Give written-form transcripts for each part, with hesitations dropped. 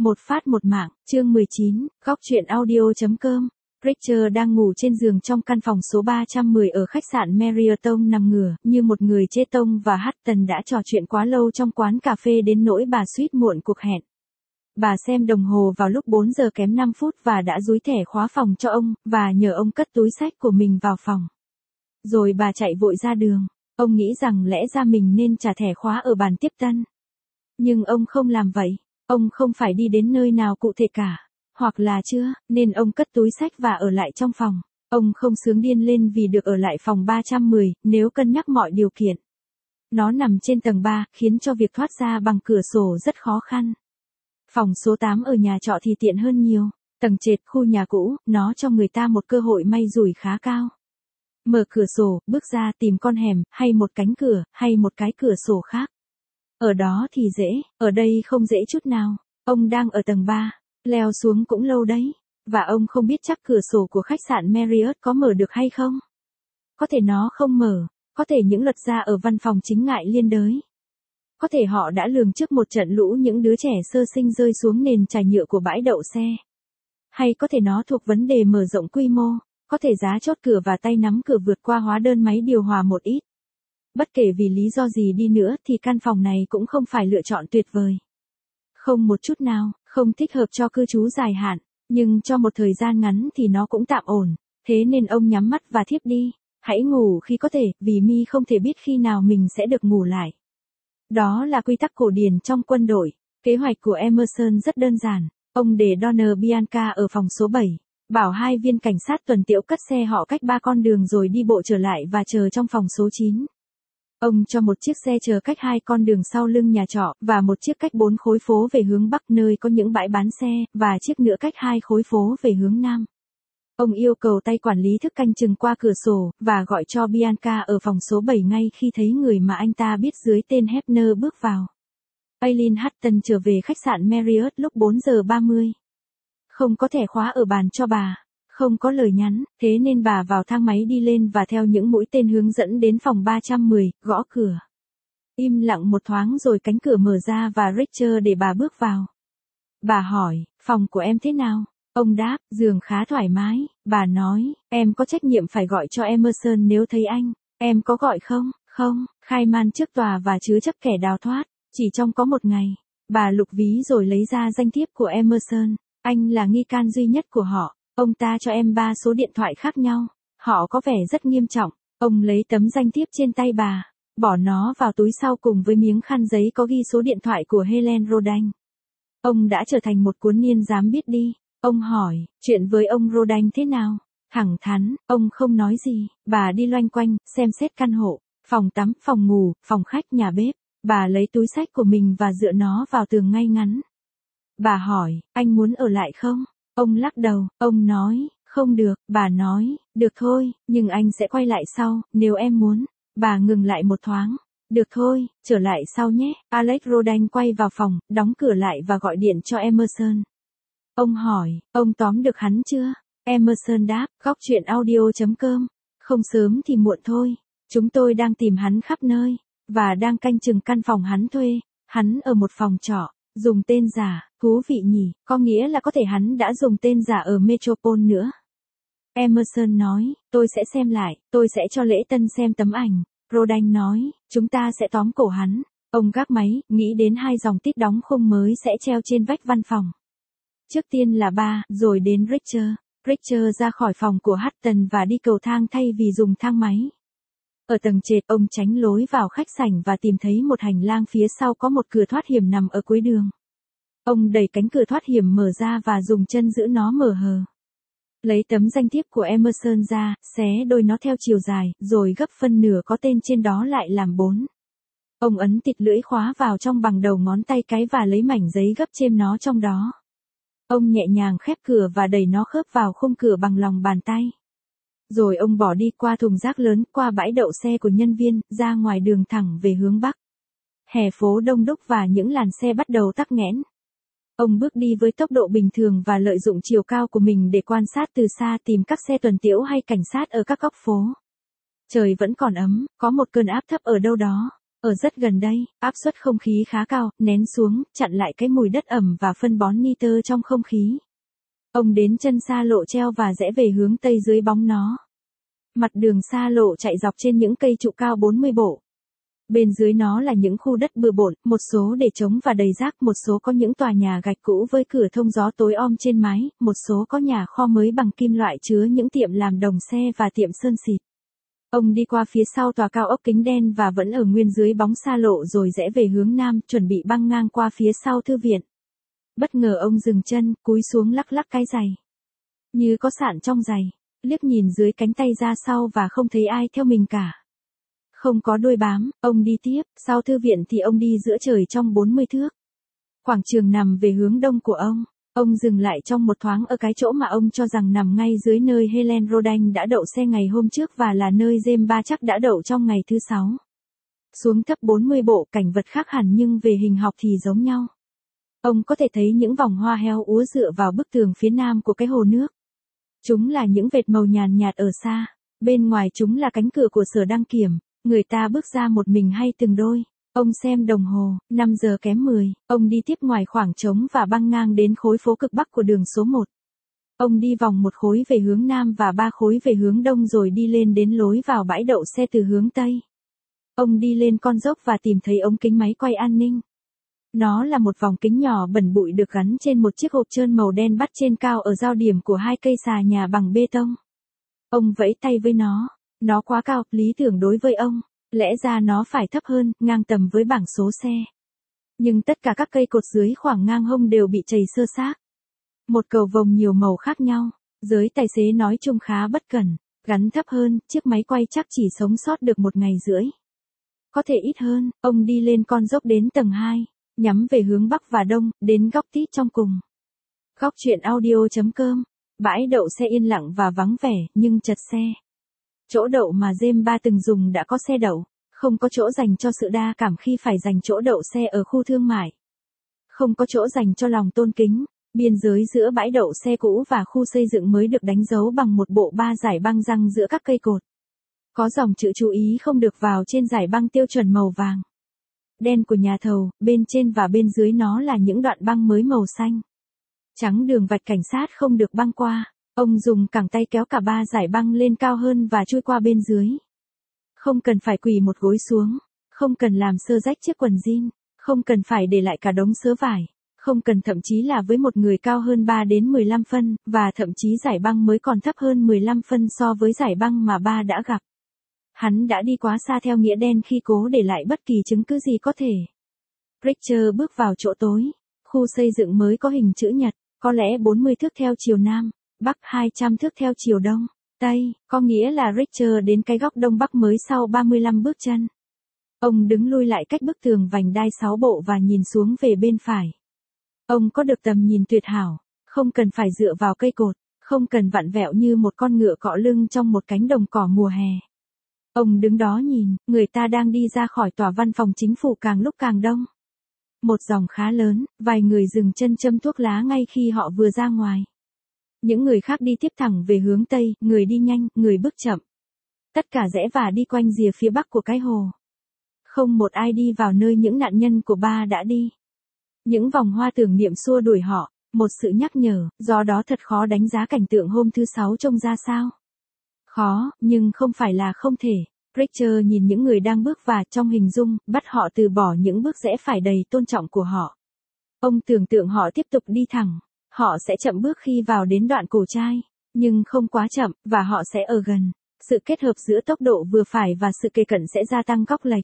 Một phát một mạng, chương 19, góc truyện audio.com. Richard đang ngủ trên giường trong căn phòng số 310 ở khách sạn Marriott nằm ngửa, như một người chê tông và Hutton đã trò chuyện quá lâu trong quán cà phê đến nỗi bà suýt muộn cuộc hẹn. Bà xem đồng hồ vào lúc 4 giờ kém 5 phút và đã dúi thẻ khóa phòng cho ông, và nhờ ông cất túi xách của mình vào phòng. Rồi bà chạy vội ra đường. Ông nghĩ rằng lẽ ra mình nên trả thẻ khóa ở bàn tiếp tân. Nhưng ông không làm vậy. Ông không phải đi đến nơi nào cụ thể cả. Hoặc là chưa, nên ông cất túi xách và ở lại trong phòng. Ông không sướng điên lên vì được ở lại phòng 310, nếu cân nhắc mọi điều kiện. Nó nằm trên tầng 3, khiến cho việc thoát ra bằng cửa sổ rất khó khăn. Phòng số 8 ở nhà trọ thì tiện hơn nhiều. Tầng trệt khu nhà cũ, nó cho người ta một cơ hội may rủi khá cao. Mở cửa sổ, bước ra tìm con hẻm, hay một cánh cửa, hay một cái cửa sổ khác. Ở đó thì dễ, ở đây không dễ chút nào. Ông đang ở tầng 3, leo xuống cũng lâu đấy. Và ông không biết chắc cửa sổ của khách sạn Marriott có mở được hay không. Có thể nó không mở, có thể những luật gia ở văn phòng chính ngại liên đới. Có thể họ đã lường trước một trận lũ những đứa trẻ sơ sinh rơi xuống nền trải nhựa của bãi đậu xe. Hay có thể nó thuộc vấn đề mở rộng quy mô, có thể giá chốt cửa và tay nắm cửa vượt qua hóa đơn máy điều hòa một ít. Bất kể vì lý do gì đi nữa thì căn phòng này cũng không phải lựa chọn tuyệt vời. Không một chút nào, không thích hợp cho cư trú dài hạn, nhưng cho một thời gian ngắn thì nó cũng tạm ổn, thế nên ông nhắm mắt và thiếp đi. Hãy ngủ khi có thể, vì mi không thể biết khi nào mình sẽ được ngủ lại. Đó là quy tắc cổ điển trong quân đội. Kế hoạch của Emerson rất đơn giản. Ông để Donner Bianca ở phòng số 7. Bảo 2 viên cảnh sát tuần tiễu cất xe họ cách 3 con đường rồi đi bộ trở lại và chờ trong phòng số 9. Ông cho một chiếc xe chờ cách 2 con đường sau lưng nhà trọ, và một chiếc cách 4 khối phố về hướng Bắc nơi có những bãi bán xe, và chiếc nữa cách 2 khối phố về hướng Nam. Ông yêu cầu tay quản lý thức canh chừng qua cửa sổ, và gọi cho Bianca ở phòng số 7 ngay khi thấy người mà anh ta biết dưới tên Hefner bước vào. Aileen Hutton trở về khách sạn Marriott lúc 4 giờ 30. Không có thẻ khóa ở bàn cho bà, không có lời nhắn, thế nên bà vào thang máy đi lên và theo những mũi tên hướng dẫn đến phòng 310, gõ cửa. Im lặng một thoáng rồi cánh cửa mở ra và Richard để bà bước vào. Bà hỏi, phòng của em thế nào? Ông đáp, giường khá thoải mái. Bà nói, em có trách nhiệm phải gọi cho Emerson nếu thấy anh. Em có gọi không? Không, khai man trước tòa và chứa chấp kẻ đào thoát. Chỉ trong có một ngày. Bà lục ví rồi lấy ra danh thiếp của Emerson. Anh là nghi can duy nhất của họ. Ông ta cho em 3 số điện thoại khác nhau. Họ có vẻ rất nghiêm trọng. Ông lấy tấm danh thiếp trên tay bà, bỏ nó vào túi sau cùng với miếng khăn giấy có ghi số điện thoại của Helen Rodain. Ông đã trở thành một cuốn niên dám biết đi. Ông hỏi, chuyện với ông Rodain thế nào? Thẳng thắn, ông không nói gì. Bà đi loanh quanh, xem xét căn hộ, phòng tắm, phòng ngủ, phòng khách, nhà bếp. Bà lấy túi xách của mình và dựa nó vào tường ngay ngắn. Bà hỏi, anh muốn ở lại không? Ông lắc đầu, ông nói, không được. Bà nói, được thôi, nhưng anh sẽ quay lại sau, nếu em muốn. Bà ngừng lại một thoáng. Được thôi, trở lại sau nhé. Alex Rodain quay vào phòng, đóng cửa lại và gọi điện cho Emerson. Ông hỏi, ông tóm được hắn chưa? Emerson đáp, góc truyện audio.com. Không sớm thì muộn thôi. Chúng tôi đang tìm hắn khắp nơi, và đang canh chừng căn phòng hắn thuê. Hắn ở một phòng trọ, dùng tên giả, thú vị nhỉ, có nghĩa là có thể hắn đã dùng tên giả ở Metropole nữa. Emerson nói, tôi sẽ xem lại, tôi sẽ cho Lễ Tân xem tấm ảnh. Rodain nói, chúng ta sẽ tóm cổ hắn. Ông gác máy, nghĩ đến 2 dòng tít đóng khung mới sẽ treo trên vách văn phòng. Trước tiên là ba, rồi đến Richard. Richard ra khỏi phòng của Hutton và đi cầu thang thay vì dùng thang máy. Ở tầng trệt, ông tránh lối vào khách sảnh và tìm thấy một hành lang phía sau có một cửa thoát hiểm nằm ở cuối đường. Ông đẩy cánh cửa thoát hiểm mở ra và dùng chân giữ nó mở hờ. Lấy tấm danh thiếp của Emerson ra, xé đôi nó theo chiều dài, rồi gấp phân nửa có tên trên đó lại làm 4. Ông ấn tịt lưỡi khóa vào trong bằng đầu ngón tay cái và lấy mảnh giấy gấp chêm nó trong đó. Ông nhẹ nhàng khép cửa và đẩy nó khớp vào khung cửa bằng lòng bàn tay. Rồi ông bỏ đi qua thùng rác lớn, qua bãi đậu xe của nhân viên, ra ngoài đường thẳng về hướng Bắc. Hè phố đông đúc và những làn xe bắt đầu tắc nghẽn. Ông bước đi với tốc độ bình thường và lợi dụng chiều cao của mình để quan sát từ xa tìm các xe tuần tiễu hay cảnh sát ở các góc phố. Trời vẫn còn ấm, có một cơn áp thấp ở đâu đó. Ở rất gần đây, áp suất không khí khá cao, nén xuống, chặn lại cái mùi đất ẩm và phân bón nitơ trong không khí. Ông đến chân xa lộ treo và rẽ về hướng tây dưới bóng nó. Mặt đường xa lộ chạy dọc trên những cây trụ cao 40 bộ. Bên dưới nó là những khu đất bừa bộn, một số để trống và đầy rác, một số có những tòa nhà gạch cũ với cửa thông gió tối om trên mái, một số có nhà kho mới bằng kim loại chứa những tiệm làm đồng xe và tiệm sơn xịt. Ông đi qua phía sau tòa cao ốc kính đen và vẫn ở nguyên dưới bóng xa lộ rồi rẽ về hướng nam, chuẩn bị băng ngang qua phía sau thư viện. Bất ngờ ông dừng chân, cúi xuống lắc lắc cái giày. Như có sạn trong giày, liếc nhìn dưới cánh tay ra sau và không thấy ai theo mình cả. Không có đuôi bám, ông đi tiếp, sau thư viện thì ông đi giữa trời trong 40 thước. Quảng trường nằm về hướng đông của ông. Ông dừng lại trong một thoáng ở cái chỗ mà ông cho rằng nằm ngay dưới nơi Helen Rodan đã đậu xe ngày hôm trước và là nơi James Ba chắc đã đậu trong ngày thứ 6. Xuống thấp 40 bộ, cảnh vật khác hẳn nhưng về hình học thì giống nhau. Ông có thể thấy những vòng hoa heo úa dựa vào bức tường phía nam của cái hồ nước. Chúng là những vệt màu nhàn nhạt ở xa, bên ngoài chúng là cánh cửa của sở đăng kiểm, người ta bước ra một mình hay từng đôi. Ông xem đồng hồ, 5 giờ kém 10, ông đi tiếp ngoài khoảng trống và băng ngang đến khối phố cực bắc của đường số 1. Ông đi vòng một khối về hướng nam và 3 khối về hướng đông rồi đi lên đến lối vào bãi đậu xe từ hướng tây. Ông đi lên con dốc và tìm thấy ống kính máy quay an ninh. Nó là một vòng kính nhỏ bẩn bụi được gắn trên một chiếc hộp trơn màu đen bắt trên cao ở giao điểm của 2 cây xà nhà bằng bê tông. Ông vẫy tay với nó quá cao, lý tưởng đối với ông. Lẽ ra nó phải thấp hơn, ngang tầm với bảng số xe. Nhưng tất cả các cây cột dưới khoảng ngang hông đều bị trầy xơ xác. Một cầu vồng nhiều màu khác nhau, giới tài xế nói chung khá bất cẩn, gắn thấp hơn, chiếc máy quay chắc chỉ sống sót được 1 ngày rưỡi. Có thể ít hơn, ông đi lên con dốc đến tầng 2, nhắm về hướng bắc và đông, đến góc tít trong cùng. Góc truyện audio.com, bãi đậu xe yên lặng và vắng vẻ, nhưng chật xe. Chỗ đậu mà James Ba từng dùng đã có xe đậu, không có chỗ dành cho sự đa cảm khi phải dành chỗ đậu xe ở khu thương mại. Không có chỗ dành cho lòng tôn kính, biên giới giữa bãi đậu xe cũ và khu xây dựng mới được đánh dấu bằng một bộ 3 dải băng răng giữa các cây cột. Có dòng chữ chú ý không được vào trên dải băng tiêu chuẩn màu vàng đen của nhà thầu, bên trên và bên dưới nó là những đoạn băng mới màu xanh trắng đường vạch cảnh sát không được băng qua. Ông dùng cẳng tay kéo cả 3 dải băng lên cao hơn và chui qua bên dưới. Không cần phải quỳ một gối xuống, không cần làm sơ rách chiếc quần jean, không cần phải để lại cả đống sớ vải, không cần thậm chí là với một người cao hơn 3 đến 15 phân, và thậm chí dải băng mới còn thấp hơn 15 phân so với dải băng mà Ba đã gặp. Hắn đã đi quá xa theo nghĩa đen khi cố để lại bất kỳ chứng cứ gì có thể. Richter bước vào chỗ tối. Khu xây dựng mới có hình chữ nhật, có lẽ 40 thước theo chiều nam, bắc 200 thước theo chiều đông, tây, có nghĩa là Richter đến cái góc đông bắc mới sau 35 bước chân. Ông đứng lui lại cách bức tường vành đai 6 bộ và nhìn xuống về bên phải. Ông có được tầm nhìn tuyệt hảo, không cần phải dựa vào cây cột, không cần vặn vẹo như một con ngựa cọ lưng trong một cánh đồng cỏ mùa hè. Ông đứng đó nhìn, người ta đang đi ra khỏi tòa văn phòng chính phủ càng lúc càng đông. Một dòng khá lớn, vài người dừng chân châm thuốc lá ngay khi họ vừa ra ngoài. Những người khác đi tiếp thẳng về hướng Tây, người đi nhanh, người bước chậm. Tất cả rẽ và đi quanh rìa phía bắc của cái hồ. Không một ai đi vào nơi những nạn nhân của Ba đã đi. Những vòng hoa tưởng niệm xua đuổi họ, một sự nhắc nhở, do đó thật khó đánh giá cảnh tượng hôm thứ 6 trông ra sao. Khó, nhưng không phải là không thể. Richter nhìn những người đang bước và trong hình dung, bắt họ từ bỏ những bước rẽ phải đầy tôn trọng của họ. Ông tưởng tượng họ tiếp tục đi thẳng. Họ sẽ chậm bước khi vào đến đoạn cổ trai, nhưng không quá chậm, và họ sẽ ở gần. Sự kết hợp giữa tốc độ vừa phải và sự kề cận sẽ gia tăng góc lệch.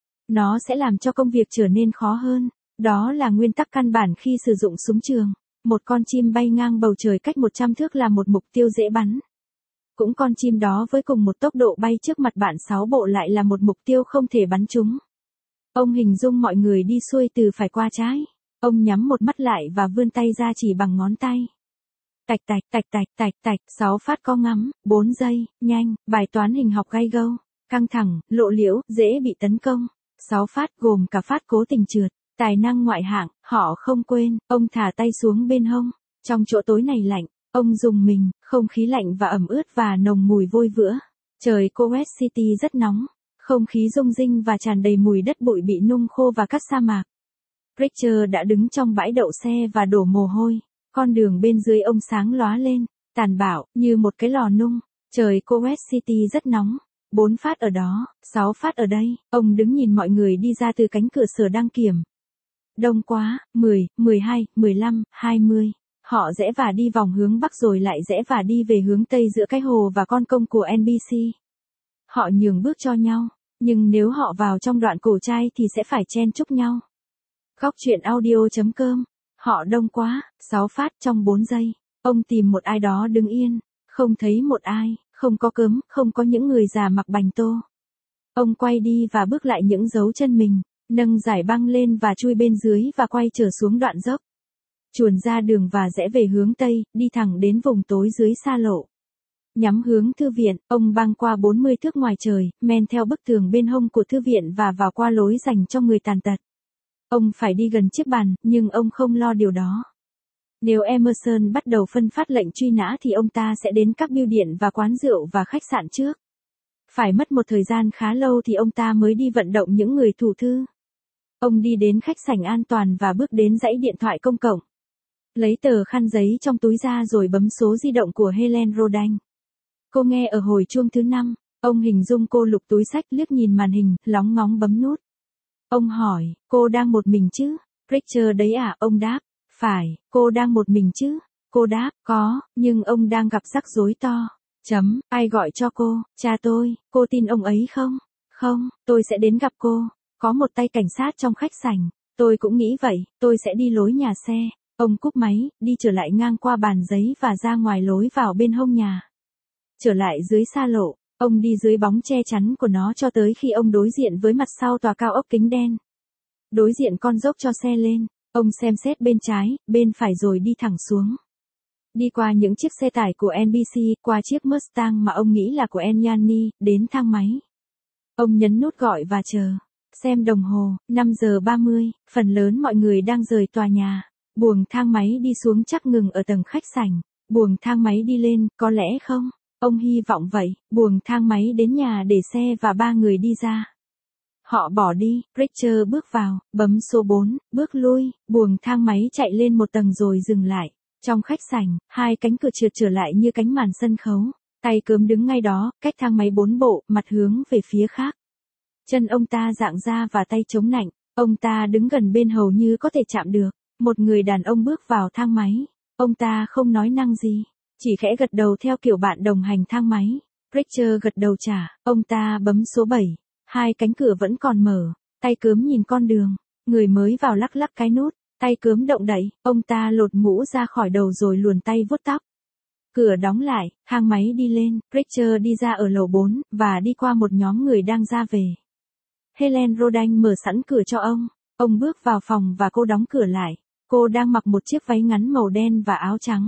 Nó sẽ làm cho công việc trở nên khó hơn. Đó là nguyên tắc căn bản khi sử dụng súng trường. Một con chim bay ngang bầu trời cách 100 thước là một mục tiêu dễ bắn. Cũng con chim đó với cùng một tốc độ bay trước mặt bạn 6 bộ lại là một mục tiêu không thể bắn trúng. Ông hình dung mọi người đi xuôi từ phải qua trái. Ông nhắm một mắt lại và vươn tay ra chỉ bằng ngón tay. Tạch tạch tạch tạch tạch tạch, 6 phát co ngắm, 4 giây, nhanh, bài toán hình học gay go, căng thẳng, lộ liễu, dễ bị tấn công. 6 phát gồm cả phát cố tình trượt, tài năng ngoại hạng, họ không quên, ông thả tay xuống bên hông. Trong chỗ tối này lạnh, ông rùng mình, không khí lạnh và ẩm ướt và nồng mùi vôi vữa. Trời Kuwait City rất nóng. Không khí rung rinh và tràn đầy mùi đất bụi bị nung khô và cát sa mạc. Richard đã đứng trong bãi đậu xe và đổ mồ hôi. Con đường bên dưới ông sáng lóa lên, tàn bạo, như một cái lò nung. Trời Kuwait City rất nóng. 4 phát ở đó, 6 phát ở đây. Ông đứng nhìn mọi người đi ra từ cánh cửa sở đăng kiểm. Đông quá, 10, 12, 15, 20. Họ rẽ và đi vòng hướng bắc rồi lại rẽ và đi về hướng tây giữa cái hồ và con kênh của NBC. Họ nhường bước cho nhau, nhưng nếu họ vào trong đoạn cổ trai thì sẽ phải chen chúc nhau. Góc truyện audio.com. Họ đông quá, 6 phát trong 4 giây. Ông tìm một ai đó đứng yên, không thấy một ai, không có cớm, không có những người già mặc bành tô. Ông quay đi và bước lại những dấu chân mình, nâng giải băng lên và chui bên dưới và quay trở xuống đoạn dốc. Chuồn ra đường và rẽ về hướng tây, đi thẳng đến vùng tối dưới xa lộ. Nhắm hướng thư viện, ông băng qua 40 thước ngoài trời, men theo bức tường bên hông của thư viện và vào qua lối dành cho người tàn tật. Ông phải đi gần chiếc bàn, nhưng ông không lo điều đó. Nếu Emerson bắt đầu phân phát lệnh truy nã thì ông ta sẽ đến các bưu điện và quán rượu và khách sạn trước. Phải mất một thời gian khá lâu thì ông ta mới đi vận động những người thủ thư. Ông đi đến khách sảnh an toàn và bước đến dãy điện thoại công cộng. Lấy tờ khăn giấy trong túi ra rồi bấm số di động của Helen Rodan. Cô nghe ở hồi chuông thứ 5. Ông hình dung cô lục túi xách, liếc nhìn màn hình, lóng ngóng bấm nút. Ông hỏi, cô đang một mình chứ? Richard đấy à? Ông đáp, phải, cô đang một mình chứ? Cô đáp, có, nhưng ông đang gặp rắc rối to. Ai gọi cho cô? Cha tôi, cô tin ông ấy không? Không, tôi sẽ đến gặp cô. Có một tay cảnh sát trong khách sảnh. Tôi cũng nghĩ vậy, tôi sẽ đi lối nhà xe. Ông cúp máy, đi trở lại ngang qua bàn giấy và ra ngoài lối vào bên hông nhà. Trở lại dưới xa lộ, ông đi dưới bóng che chắn của nó cho tới khi ông đối diện với mặt sau tòa cao ốc kính đen. Đối diện con dốc cho xe lên, ông xem xét bên trái, bên phải rồi đi thẳng xuống. Đi qua những chiếc xe tải của NBC, qua chiếc Mustang mà ông nghĩ là của Yanni, đến thang máy. Ông nhấn nút gọi và chờ. Xem đồng hồ, 5 giờ 30, phần lớn mọi người đang rời tòa nhà. Buồng thang máy đi xuống chắc ngừng ở tầng khách sảnh. Buồng thang máy đi lên, có lẽ không? Ông hy vọng vậy. Buồng thang máy đến nhà để xe và 3 người đi ra. Họ bỏ đi, Richard bước vào, bấm số 4, bước lui, buồng thang máy chạy lên một tầng rồi dừng lại. Trong khách sảnh, 2 cánh cửa trượt trở lại như cánh màn sân khấu. Tay cớm đứng ngay đó, cách thang máy 4 bộ, mặt hướng về phía khác. Chân ông ta dạng ra và tay chống nạnh, ông ta đứng gần bên hầu như có thể chạm được. Một người đàn ông bước vào thang máy. Ông ta không nói năng gì, chỉ khẽ gật đầu theo kiểu bạn đồng hành thang máy. Richard gật đầu trả, ông ta bấm số 7. 2 cánh cửa vẫn còn mở, tay cớm nhìn con đường. Người mới vào lắc lắc cái nút, tay cớm động đậy, ông ta lột mũ ra khỏi đầu rồi luồn tay vuốt tóc. Cửa đóng lại, thang máy đi lên, Richard đi ra ở lầu 4, và đi qua một nhóm người đang ra về. Helen Rodan mở sẵn cửa cho ông. Ông bước vào phòng và cô đóng cửa lại. Cô đang mặc một chiếc váy ngắn màu đen và áo trắng.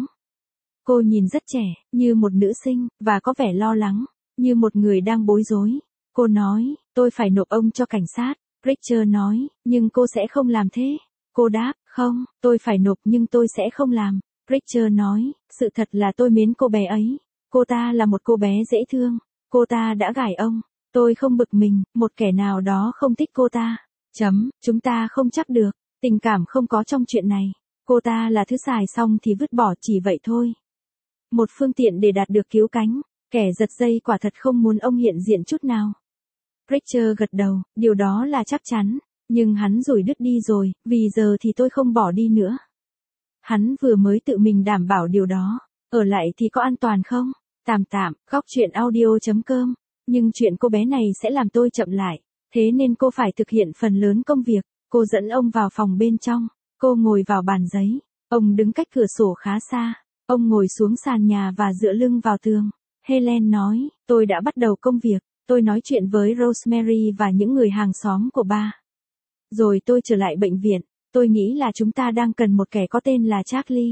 Cô nhìn rất trẻ, như một nữ sinh, và có vẻ lo lắng, như một người đang bối rối. Cô nói, tôi phải nộp ông cho cảnh sát. Richard nói, nhưng cô sẽ không làm thế. Cô đáp, không, tôi phải nộp nhưng tôi sẽ không làm. Richard nói, sự thật là tôi mến cô bé ấy. Cô ta là một cô bé dễ thương. Cô ta đã gài ông. Tôi không bực mình, một kẻ nào đó không thích cô ta. Chúng ta không chắc được. Tình cảm không có trong chuyện này. Cô ta là thứ xài xong thì vứt bỏ, chỉ vậy thôi. Một phương tiện để đạt được cứu cánh. Kẻ giật dây quả thật không muốn ông hiện diện chút nào. Richard gật đầu, điều đó là chắc chắn. Nhưng hắn rồi đứt đi rồi, vì giờ thì tôi không bỏ đi nữa. Hắn vừa mới tự mình đảm bảo điều đó. Ở lại thì có an toàn không? Tạm, góc truyện audio.com. Nhưng chuyện cô bé này sẽ làm tôi chậm lại. Thế nên cô phải thực hiện phần lớn công việc. Cô dẫn ông vào phòng bên trong. Cô ngồi vào bàn giấy. Ông đứng cách cửa sổ khá xa. Ông ngồi xuống sàn nhà và dựa lưng vào tường. Helen nói, tôi đã bắt đầu công việc. Tôi nói chuyện với Rosemary và những người hàng xóm của ba. Rồi tôi trở lại bệnh viện. Tôi nghĩ là chúng ta đang cần một kẻ có tên là Charlie.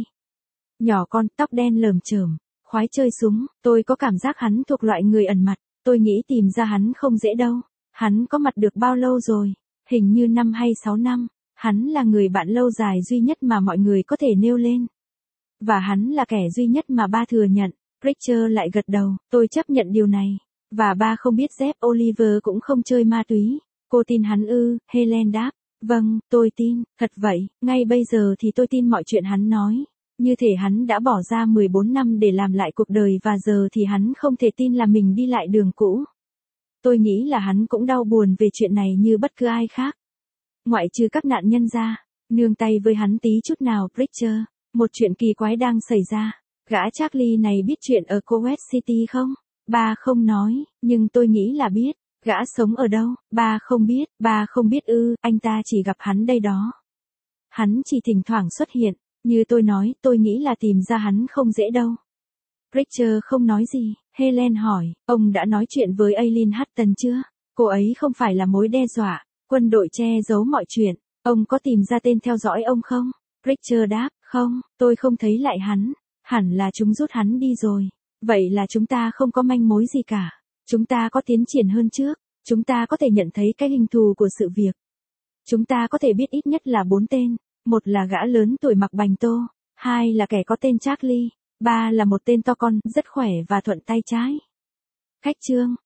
Nhỏ con, tóc đen lởm chởm, khoái chơi súng. Tôi có cảm giác hắn thuộc loại người ẩn mặt. Tôi nghĩ tìm ra hắn không dễ đâu. Hắn có mặt được bao lâu rồi? Hình như 5 hay 6 năm. Hắn là người bạn lâu dài duy nhất mà mọi người có thể nêu lên. Và hắn là kẻ duy nhất mà ba thừa nhận. Richard lại gật đầu, tôi chấp nhận điều này. Và ba không biết Jeff Oliver cũng không chơi ma túy. Cô tin hắn ư? Helen đáp. Vâng, tôi tin, thật vậy, ngay bây giờ thì tôi tin mọi chuyện hắn nói. Như thể hắn đã bỏ ra 14 năm để làm lại cuộc đời và giờ thì hắn không thể tin là mình đi lại đường cũ. Tôi nghĩ là hắn cũng đau buồn về chuyện này như bất cứ ai khác. Ngoại trừ các nạn nhân ra, nương tay với hắn tí chút nào Preacher. Một chuyện kỳ quái đang xảy ra. Gã Charlie này biết chuyện ở Kuwait City không? Ba không nói, nhưng tôi nghĩ là biết. Gã sống ở đâu? Ba không biết ư, anh ta chỉ gặp hắn đây đó. Hắn chỉ thỉnh thoảng xuất hiện, như tôi nói, tôi nghĩ là tìm ra hắn không dễ đâu. Preacher không nói gì, Helen hỏi, ông đã nói chuyện với Aileen Hutton chưa? Cô ấy không phải là mối đe dọa, quân đội che giấu mọi chuyện, ông có tìm ra tên theo dõi ông không? Preacher đáp, không, tôi không thấy lại hắn, hẳn là chúng rút hắn đi rồi. Vậy là chúng ta không có manh mối gì cả. Chúng ta có tiến triển hơn trước. Chúng ta có thể nhận thấy cái hình thù của sự việc. Chúng ta có thể biết ít nhất là 4 tên. Một là gã lớn tuổi mặc bành tô. 2 là kẻ có tên Charlie. 3 là một tên to con, rất khỏe và thuận tay trái. Khách chương.